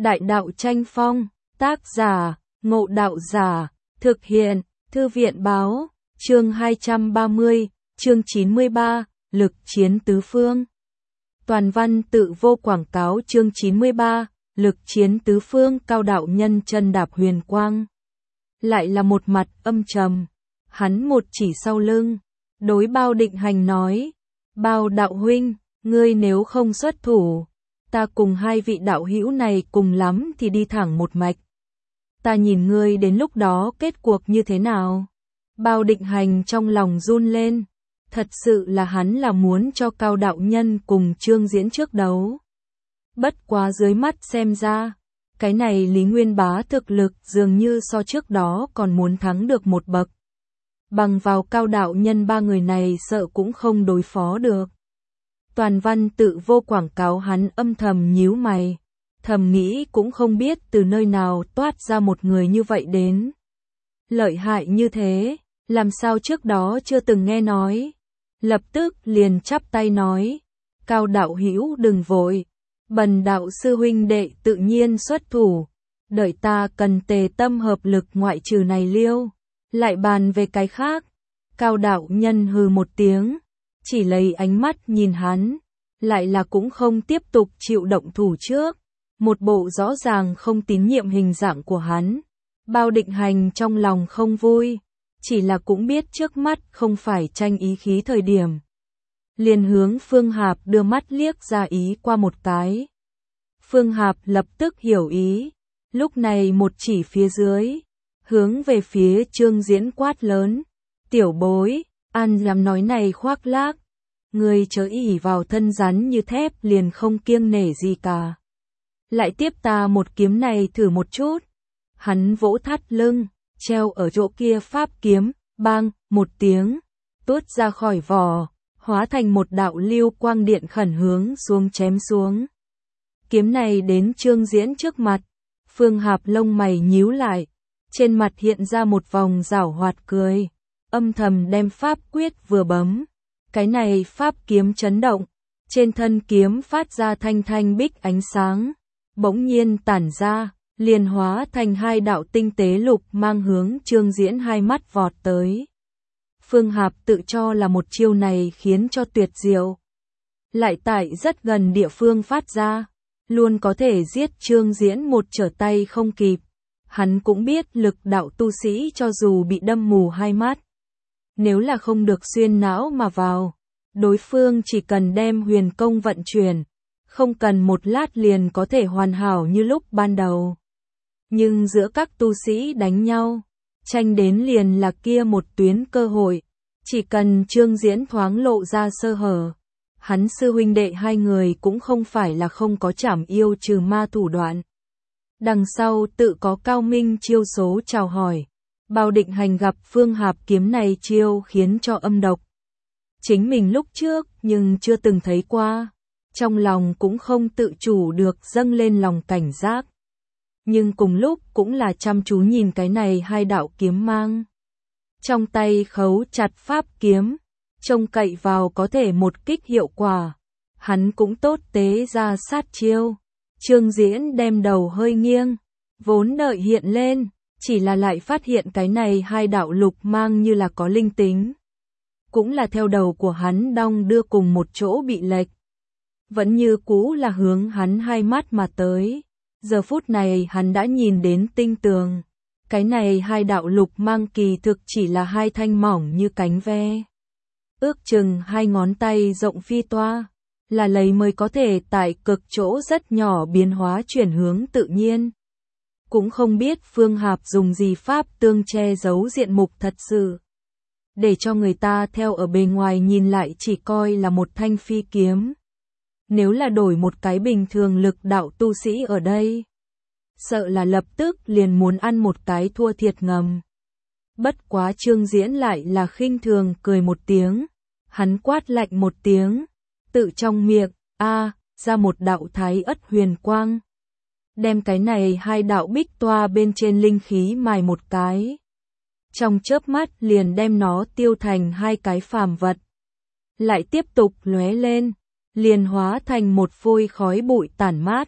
Đại đạo tranh phong, tác giả, Ngộ Đạo Giả, thực hiện, Thư viện báo, chương 230, chương 93, lực chiến tứ phương. Toàn văn tự vô quảng cáo chương 93, lực chiến tứ phương cao đạo nhân chân đạp huyền quang. Lại là một mặt âm trầm, hắn một chỉ sau lưng, đối Bao Định Hành nói, Bao đạo huynh, ngươi nếu không xuất thủ, ta cùng hai vị đạo hữu này cùng lắm thì đi thẳng một mạch. Ta nhìn ngươi đến lúc đó kết cuộc như thế nào? Bao Định Hành trong lòng run lên, thật sự là hắn là muốn cho Cao đạo nhân cùng Trương Diễn trước đấu. Bất quá dưới mắt xem ra, cái này Lý Nguyên Bá thực lực dường như so trước đó còn muốn thắng được một bậc. Bằng vào Cao đạo nhân ba người này sợ cũng không đối phó được. Toàn văn tự vô quảng cáo hắn âm thầm nhíu mày, thầm nghĩ cũng không biết từ nơi nào toát ra một người như vậy đến. Lợi hại như thế, làm sao trước đó chưa từng nghe nói. Lập tức liền chắp tay nói, Cao đạo hữu đừng vội, bần đạo sư huynh đệ tự nhiên xuất thủ, đợi ta cần tề tâm hợp lực ngoại trừ này liêu, lại bàn về cái khác. Cao đạo nhân hừ một tiếng, chỉ lấy ánh mắt nhìn hắn, lại là cũng không tiếp tục chịu động thủ trước, một bộ rõ ràng không tín nhiệm hình dạng của hắn. Bao Định Hành trong lòng không vui, chỉ là cũng biết trước mắt không phải tranh ý khí thời điểm. Liền hướng Phương Hạp đưa mắt liếc ra ý qua một cái. Phương Hạp lập tức hiểu ý, lúc này một chỉ phía dưới, hướng về phía Trương Diễn quát lớn, tiểu bối, ăn dám nói này khoác lác, người chớ ỷ vào thân rắn như thép liền không kiêng nể gì cả. Lại tiếp ta một kiếm này thử một chút. Hắn vỗ thắt lưng, treo ở chỗ kia pháp kiếm, bang, một tiếng, tuốt ra khỏi vỏ, hóa thành một đạo lưu quang điện khẩn hướng xuống chém xuống. Kiếm này đến Trương Diễn trước mặt, Phương Hạp lông mày nhíu lại, trên mặt hiện ra một vòng giảo hoạt cười, âm thầm đem pháp quyết vừa bấm. Cái này pháp kiếm chấn động, trên thân kiếm phát ra thanh thanh bích ánh sáng, bỗng nhiên tản ra, liền hóa thành hai đạo tinh tế lục mang hướng Trương Diễn hai mắt vọt tới. Phương Hạp tự cho là một chiêu này khiến cho tuyệt diệu, lại tại rất gần địa phương phát ra, luôn có thể giết Trương Diễn một trở tay không kịp. Hắn cũng biết lực đạo tu sĩ cho dù bị đâm mù hai mắt, nếu là không được xuyên não mà vào, đối phương chỉ cần đem huyền công vận chuyển, không cần một lát liền có thể hoàn hảo như lúc ban đầu. Nhưng giữa các tu sĩ đánh nhau, tranh đến liền là kia một tuyến cơ hội, chỉ cần Trương Diễn thoáng lộ ra sơ hở, hắn sư huynh đệ hai người cũng không phải là không có trảm yêu trừ ma thủ đoạn. Đằng sau tự có cao minh chiêu số chào hỏi. Bao Định Hành gặp Phương Hạp kiếm này chiêu khiến cho âm độc. Chính mình lúc trước nhưng chưa từng thấy qua, trong lòng cũng không tự chủ được dâng lên lòng cảnh giác. Nhưng cùng lúc cũng là chăm chú nhìn cái này hai đạo kiếm mang. Trong tay khấu chặt pháp kiếm, trông cậy vào có thể một kích hiệu quả. Hắn cũng tốt tế ra sát chiêu. Trương Diễn đem đầu hơi nghiêng, vốn đợi hiện lên, chỉ là lại phát hiện cái này hai đạo lục mang như là có linh tính. Cũng là theo đầu của hắn đong đưa cùng một chỗ bị lệch. Vẫn như cũ là hướng hắn hai mắt mà tới. Giờ phút này hắn đã nhìn đến tinh tường. Cái này hai đạo lục mang kỳ thực chỉ là hai thanh mỏng như cánh ve. Ước chừng hai ngón tay rộng phi toa, là lấy mới có thể tại cực chỗ rất nhỏ biến hóa chuyển hướng tự nhiên. Cũng không biết Phương Hạp dùng gì pháp tương che giấu diện mục thật sự, để cho người ta theo ở bề ngoài nhìn lại chỉ coi là một thanh phi kiếm. Nếu là đổi một cái bình thường lực đạo tu sĩ ở đây, sợ là lập tức liền muốn ăn một cái thua thiệt ngầm. Bất quá Trương Diễn lại là khinh thường cười một tiếng, hắn quát lạnh một tiếng, tự trong miệng, ra một đạo thái ất huyền quang. Đem cái này hai đạo bích toa bên trên linh khí mài một cái. Trong chớp mắt liền đem nó tiêu thành hai cái phàm vật. Lại tiếp tục lóe lên, liền hóa thành một phôi khói bụi tản mát,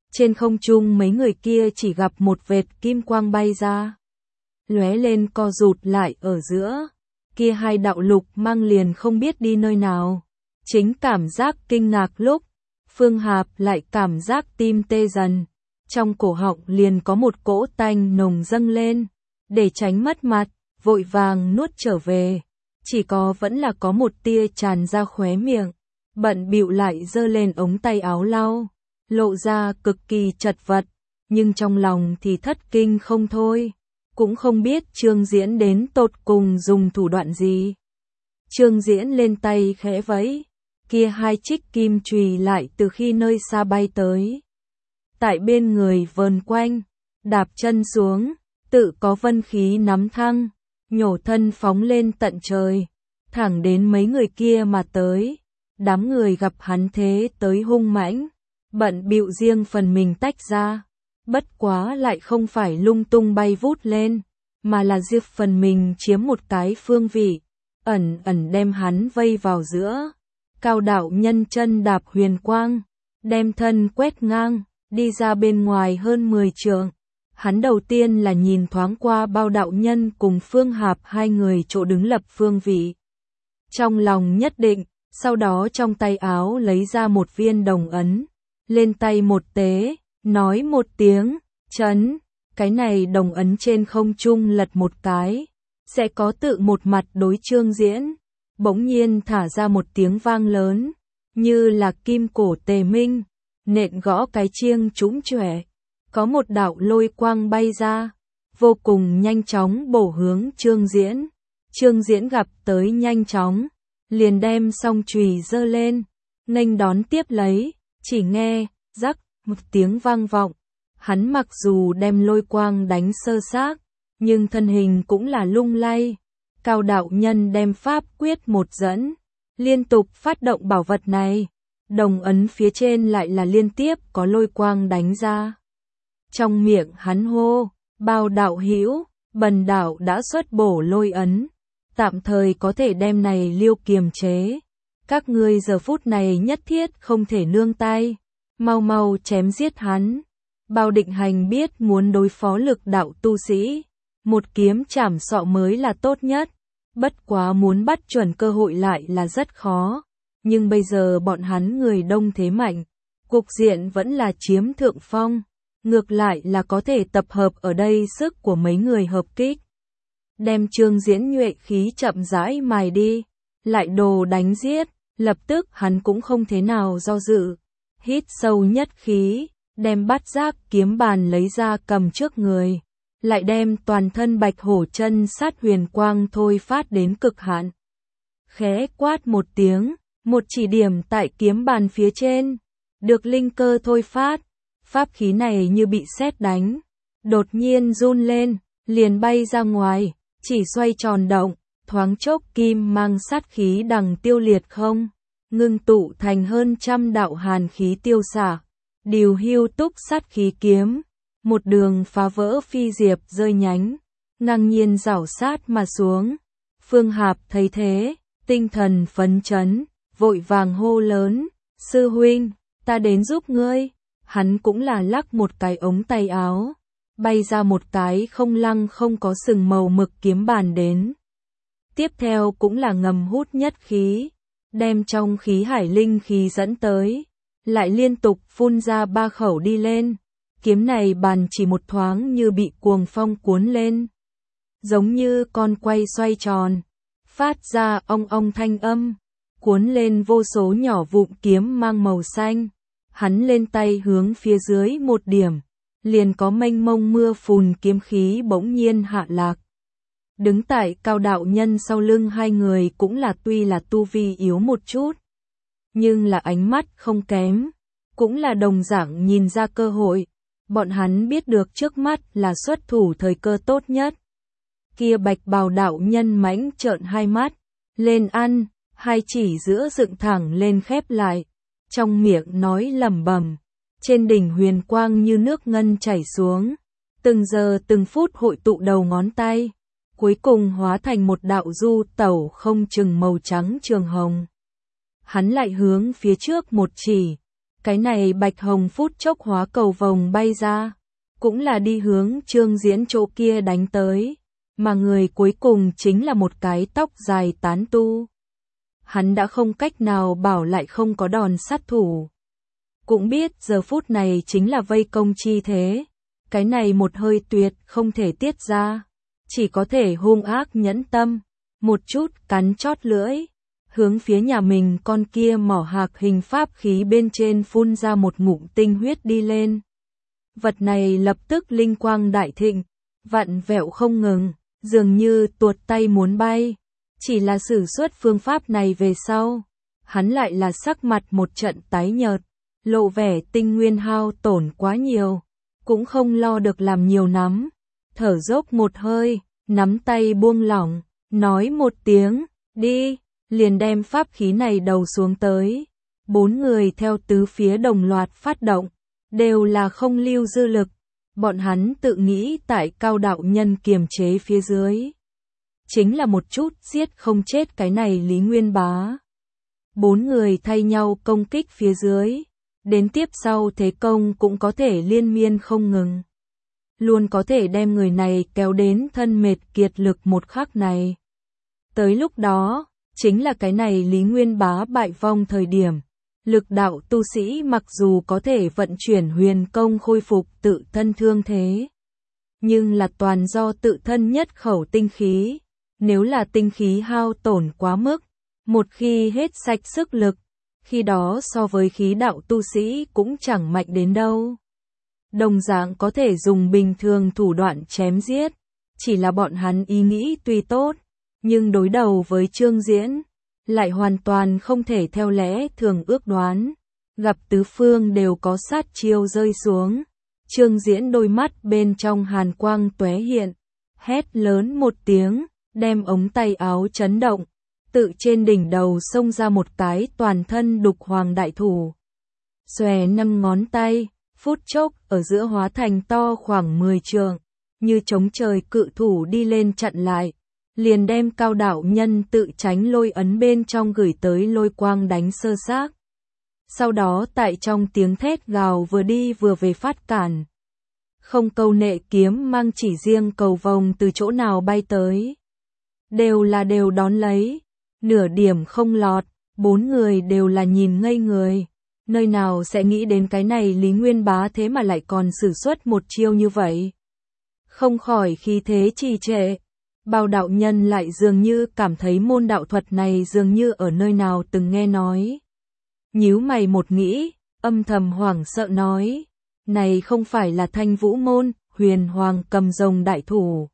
Trên không trung mấy người kia chỉ gặp một vệt kim quang bay ra, lóe lên co rụt lại ở giữa, kia hai đạo lục mang liền không biết đi nơi nào. Chính cảm giác kinh ngạc lúc, Phương Hạp lại cảm giác tim tê dần, trong cổ họng liền có một cỗ tanh nồng dâng lên, để tránh mất mặt, vội vàng nuốt trở về, chỉ có vẫn là có một tia tràn ra khóe miệng, bận bịu lại giơ lên ống tay áo lau, lộ ra cực kỳ chật vật, nhưng trong lòng thì thất kinh không thôi, cũng không biết Trương Diễn đến tột cùng dùng thủ đoạn gì. Trương Diễn lên tay khẽ vẫy, kia hai trích kim chùy lại từ khi nơi xa bay tới, tại bên người vờn quanh, đạp chân xuống, tự có vân khí nắm thăng, nhổ thân phóng lên tận trời, thẳng đến mấy người kia mà tới. Đám người gặp hắn thế tới hung mãnh, bận bịu riêng phần mình tách ra, bất quá lại không phải lung tung bay vút lên, mà là riêng phần mình chiếm một cái phương vị, ẩn ẩn đem hắn vây vào giữa. Cao đạo nhân chân đạp huyền quang, đem thân quét ngang, đi ra bên ngoài hơn 10 trượng. Hắn đầu tiên là nhìn thoáng qua Bao đạo nhân cùng Phương Hạp hai người chỗ đứng lập phương vị. Trong lòng nhất định, sau đó trong tay áo lấy ra một viên đồng ấn, lên tay một tế, nói một tiếng, chấn, cái này đồng ấn trên không trung lật một cái, sẽ có tự một mặt đối Trương Diễn. Bỗng nhiên thả ra một tiếng vang lớn, như là kim cổ tề minh, nện gõ cái chiêng trũng chỏe, có một đạo lôi quang bay ra, vô cùng nhanh chóng bổ hướng Trương Diễn. Trương Diễn gặp tới nhanh chóng, liền đem song chùy giơ lên, nghênh đón tiếp lấy, chỉ nghe, rắc, một tiếng vang vọng. Hắn mặc dù đem lôi quang đánh sơ xác, nhưng thân hình cũng là lung lay. Cao đạo nhân đem pháp quyết một dẫn, liên tục phát động bảo vật này, đồng ấn phía trên lại là liên tiếp có lôi quang đánh ra. Trong miệng hắn hô, Bao đạo hữu, bần đạo đã xuất bổ lôi ấn, tạm thời có thể đem này liêu kiềm chế. Các ngươi giờ phút này nhất thiết không thể nương tay, mau mau chém giết hắn. Bao Định Hành biết muốn đối phó lực đạo tu sĩ, một kiếm chảm sọ mới là tốt nhất, bất quá muốn bắt chuẩn cơ hội lại là rất khó, nhưng bây giờ bọn hắn người đông thế mạnh, cục diện vẫn là chiếm thượng phong, ngược lại là có thể tập hợp ở đây sức của mấy người hợp kích. Đem Trương Diễn nhuệ khí chậm rãi mài đi, lại đồ đánh giết, lập tức hắn cũng không thế nào do dự, hít sâu nhất khí, đem bát giác kiếm bàn lấy ra cầm trước người, lại đem toàn thân bạch hổ chân sát huyền quang thôi phát đến cực hạn. Khẽ quát một tiếng, một chỉ điểm tại kiếm bàn phía trên, được linh cơ thôi phát, pháp khí này như bị sét đánh, đột nhiên run lên, liền bay ra ngoài, chỉ xoay tròn động, thoáng chốc kim mang sát khí đằng tiêu liệt không, ngưng tụ thành hơn trăm đạo hàn khí tiêu xạ, điều hưu túc sát khí kiếm, một đường phá vỡ phi diệp rơi nhánh, ngang nhiên rảo sát mà xuống. Phương Hạp thấy thế, tinh thần phấn chấn, vội vàng hô lớn, sư huynh, ta đến giúp ngươi. Hắn cũng là lắc một cái ống tay áo, bay ra một cái không lăng không có sừng màu mực kiếm bàn đến. Tiếp theo cũng là ngầm hút nhất khí, đem trong khí hải linh khí dẫn tới, lại liên tục phun ra 3 khẩu đi lên. Kiếm này bàn chỉ một thoáng như bị cuồng phong cuốn lên, giống như con quay xoay tròn, phát ra ong ong thanh âm, cuốn lên vô số nhỏ vụn kiếm mang màu xanh. Hắn lên tay hướng phía dưới một điểm, liền có mênh mông mưa phùn kiếm khí bỗng nhiên hạ lạc. Đứng tại Cao đạo nhân sau lưng hai người cũng là tuy là tu vi yếu một chút, nhưng là ánh mắt không kém, cũng là đồng dạng nhìn ra cơ hội. Bọn hắn biết được trước mắt là xuất thủ thời cơ tốt nhất. Kia bạch bào đạo nhân mãnh trợn hai mắt, lên ăn, hai chỉ giữa dựng thẳng lên khép lại, trong miệng nói lẩm bẩm, trên đỉnh huyền quang như nước ngân chảy xuống, từng giờ từng phút hội tụ đầu ngón tay, cuối cùng hóa thành một đạo du tẩu không chừng màu trắng trường hồng. Hắn lại hướng phía trước một chỉ, Cái này bạch hồng phút chốc hóa cầu vồng bay ra, cũng là đi hướng Trương Diễn chỗ kia đánh tới, mà người cuối cùng chính là một cái tóc dài tán tu. Hắn đã không cách nào bảo lại không có đòn sát thủ. Cũng biết giờ phút này chính là vây công chi thế, cái này một hơi tuyệt không thể tiết ra, chỉ có thể hung ác nhẫn tâm, một chút cắn chót lưỡi, hướng phía nhà mình con kia mỏ hạc hình pháp khí bên trên phun ra một ngụm tinh huyết đi lên. Vật này lập tức linh quang đại thịnh, vặn vẹo không ngừng, dường như tuột tay muốn bay. Chỉ là sử xuất phương pháp này về sau, hắn lại là sắc mặt một trận tái nhợt, lộ vẻ tinh nguyên hao tổn quá nhiều, cũng không lo được làm nhiều nắm, thở dốc một hơi, nắm tay buông lỏng, nói một tiếng, đi, liền đem pháp khí này đầu xuống tới. 4 người theo tứ phía đồng loạt phát động, đều là không lưu dư lực, bọn hắn tự nghĩ tại cao đạo nhân kiềm chế phía dưới. Chính là một chút giết không chết cái này Lý Nguyên Bá. 4 người thay nhau công kích phía dưới, đến tiếp sau thế công cũng có thể liên miên không ngừng. Luôn có thể đem người này kéo đến thân mệt kiệt lực một khắc này. Tới lúc đó, chính là cái này Lý Nguyên Bá bại vong thời điểm. Lực đạo tu sĩ mặc dù có thể vận chuyển huyền công khôi phục tự thân thương thế, nhưng là toàn do tự thân nhất khẩu tinh khí. Nếu là tinh khí hao tổn quá mức, một khi hết sạch sức lực, khi đó so với khí đạo tu sĩ cũng chẳng mạnh đến đâu. Đồng dạng có thể dùng bình thường thủ đoạn chém giết, chỉ là bọn hắn ý nghĩ tuy tốt, nhưng đối đầu với Trương Diễn, lại hoàn toàn không thể theo lẽ thường ước đoán. Gặp tứ phương đều có sát chiêu rơi xuống, Trương Diễn đôi mắt bên trong hàn quang tóe hiện, hét lớn một tiếng, đem ống tay áo chấn động, tự trên đỉnh đầu xông ra một cái toàn thân đục hoàng đại thủ. Xòe 5 ngón tay, phút chốc ở giữa hóa thành to khoảng 10 trượng, như chống trời cự thủ đi lên chặn lại, liền đem cao đạo nhân tự tránh lôi ấn bên trong gửi tới lôi quang đánh sơ xác. Sau đó tại trong tiếng thét gào vừa đi vừa về phát cản. Không câu nệ kiếm mang chỉ riêng cầu vồng từ chỗ nào bay tới, đều đón lấy, nửa điểm không lọt, 4 người đều là nhìn ngây người, nơi nào sẽ nghĩ đến cái này Lý Nguyên Bá thế mà lại còn sử xuất một chiêu như vậy. Không khỏi khí thế trì trệ, Bao đạo nhân lại dường như cảm thấy môn đạo thuật này dường như ở nơi nào từng nghe nói. Nhíu mày một nghĩ, âm thầm hoảng sợ nói, này không phải là Thanh Vũ môn, Huyền Hoàng cầm rồng đại thủ.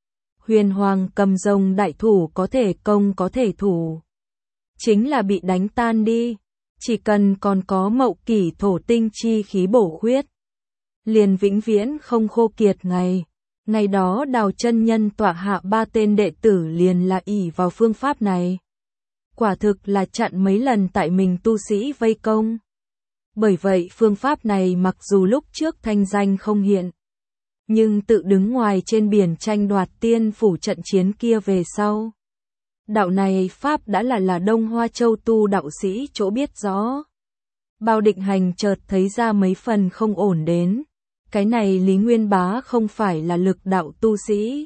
Huyền Hoàng cầm rồng đại thủ có thể công có thể thủ, chính là bị đánh tan đi, chỉ cần còn có mậu kỷ thổ tinh chi khí bổ khuyết, liền vĩnh viễn không khô kiệt ngày. Ngày đó Đào chân nhân tọa hạ 3 tên đệ tử liền là ỷ vào phương pháp này. Quả thực là chặn mấy lần tại mình tu sĩ vây công. Bởi vậy phương pháp này mặc dù lúc trước thanh danh không hiện, nhưng tự đứng ngoài trên biển tranh đoạt tiên phủ trận chiến kia về sau. Đạo này pháp đã là Đông Hoa Châu tu đạo sĩ chỗ biết rõ. Bao Định Hành chợt thấy ra mấy phần không ổn đến. Cái này Lý Nguyên Bá không phải là lực đạo tu sĩ,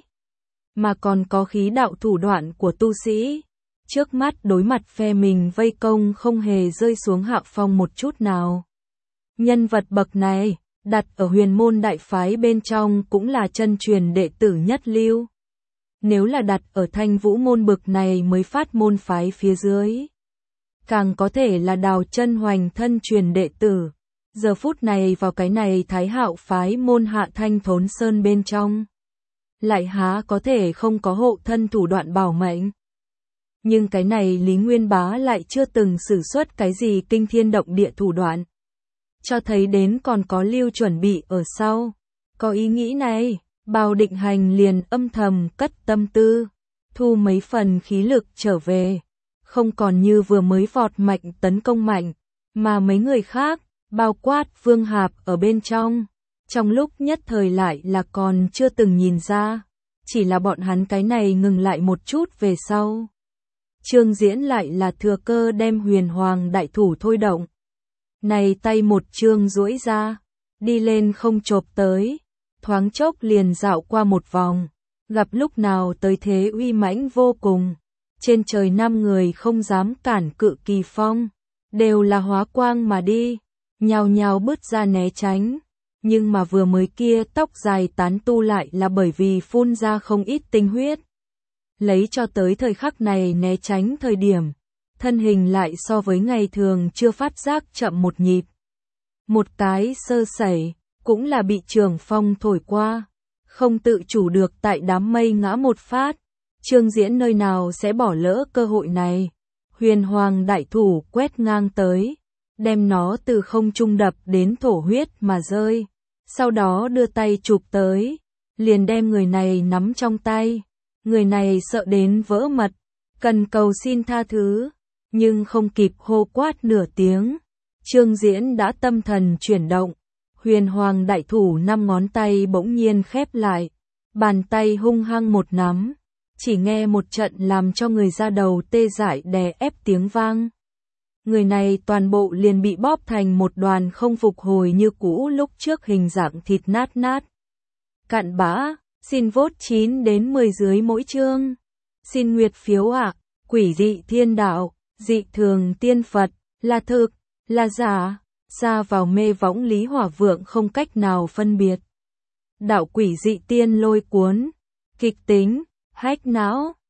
mà còn có khí đạo thủ đoạn của tu sĩ. Trước mắt đối mặt phe mình vây công không hề rơi xuống hạ phong một chút nào. Nhân vật bậc này, đặt ở huyền môn đại phái bên trong cũng là chân truyền đệ tử nhất lưu. Nếu là đặt ở Thanh Vũ môn bậc này mới phát môn phái phía dưới, càng có thể là Đào chân hoành thân truyền đệ tử. Giờ phút này vào cái này Thái Hạo phái môn hạ Thanh Thốn Sơn bên trong, lại há có thể không có hộ thân thủ đoạn bảo mệnh. Nhưng cái này Lý Nguyên Bá lại chưa từng sử xuất cái gì kinh thiên động địa thủ đoạn, cho thấy đến còn có lưu chuẩn bị ở sau. Có ý nghĩ này, Bao Định Hành liền âm thầm cất tâm tư, thu mấy phần khí lực trở về, không còn như vừa mới vọt mạnh tấn công mạnh, mà mấy người khác, bao quát Vương Hạp ở bên trong lúc nhất thời lại là còn chưa từng nhìn ra, chỉ là bọn hắn cái này ngừng lại một chút về sau. Trương Diễn lại là thừa cơ đem Huyền Hoàng đại thủ thôi động. Này tay một chương duỗi ra, đi lên không chộp tới, thoáng chốc liền dạo qua một vòng, gặp lúc nào tới thế uy mãnh vô cùng. Trên trời 5 người không dám cản cự kỳ phong, đều là hóa quang mà đi, nhào nhào bứt ra né tránh. Nhưng mà vừa mới kia tóc dài tán tu lại là bởi vì phun ra không ít tinh huyết. Lấy cho tới thời khắc này né tránh thời điểm, thân hình lại so với ngày thường chưa phát giác chậm một nhịp. Một cái sơ sẩy, cũng là bị trường phong thổi qua, không tự chủ được tại đám mây ngã một phát. Trương Diễn nơi nào sẽ bỏ lỡ cơ hội này. Huyền Hoàng đại thủ quét ngang tới, đem nó từ không trung đập đến thổ huyết mà rơi. Sau đó đưa tay chụp tới, liền đem người này nắm trong tay. Người này sợ đến vỡ mật, cần cầu xin tha thứ, nhưng không kịp hô quát nửa tiếng. Trương Diễn đã tâm thần chuyển động, Huyền Hoàng đại thủ 5 ngón tay bỗng nhiên khép lại, bàn tay hung hăng một nắm, chỉ nghe một trận làm cho người da đầu tê dại đè ép tiếng vang. Người này toàn bộ liền bị bóp thành một đoàn không phục hồi như cũ lúc trước hình dạng thịt nát nát. Cặn bã, xin vote 9 đến 10 dưới mỗi chương. Xin nguyệt phiếu ạ. Quỷ dị thiên đạo, dị thường tiên Phật, là thực, là giả, xa vào mê võng Lý Hỏa Vượng không cách nào phân biệt. Đạo quỷ dị tiên lôi cuốn, kịch tính, hách não.